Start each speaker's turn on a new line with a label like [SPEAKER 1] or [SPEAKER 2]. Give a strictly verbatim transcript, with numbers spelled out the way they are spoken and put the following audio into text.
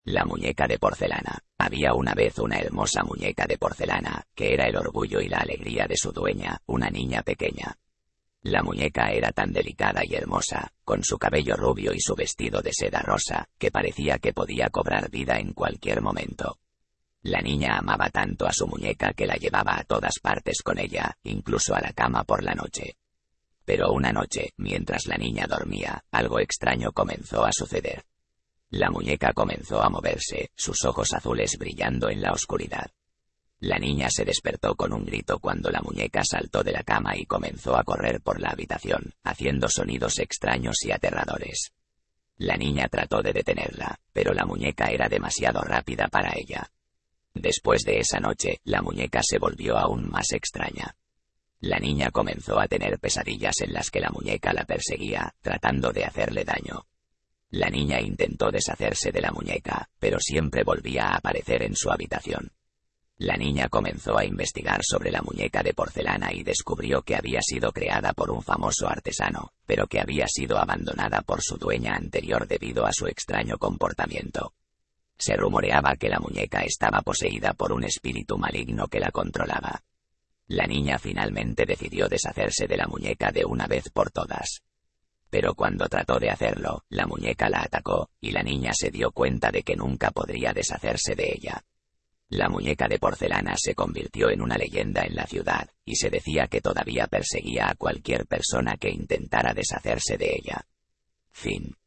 [SPEAKER 1] La muñeca de porcelana. Había una vez una hermosa muñeca de porcelana, que era el orgullo y la alegría de su dueña, una niña pequeña. La muñeca era tan delicada y hermosa, con su cabello rubio y su vestido de seda rosa, que parecía que podía cobrar vida en cualquier momento. La niña amaba tanto a su muñeca que la llevaba a todas partes con ella, incluso a la cama por la noche. Pero una noche, mientras la niña dormía, algo extraño comenzó a suceder. La muñeca comenzó a moverse, sus ojos azules brillando en la oscuridad. La niña se despertó con un grito cuando la muñeca saltó de la cama y comenzó a correr por la habitación, haciendo sonidos extraños y aterradores. La niña trató de detenerla, pero la muñeca era demasiado rápida para ella. Después de esa noche, la muñeca se volvió aún más extraña. La niña comenzó a tener pesadillas en las que la muñeca la perseguía, tratando de hacerle daño. La niña intentó deshacerse de la muñeca, pero siempre volvía a aparecer en su habitación. La niña comenzó a investigar sobre la muñeca de porcelana y descubrió que había sido creada por un famoso artesano, pero que había sido abandonada por su dueña anterior debido a su extraño comportamiento. Se rumoreaba que la muñeca estaba poseída por un espíritu maligno que la controlaba. La niña finalmente decidió deshacerse de la muñeca de una vez por todas. Pero cuando trató de hacerlo, la muñeca la atacó, y la niña se dio cuenta de que nunca podría deshacerse de ella. La muñeca de porcelana se convirtió en una leyenda en la ciudad, y se decía que todavía perseguía a cualquier persona que intentara deshacerse de ella. Fin.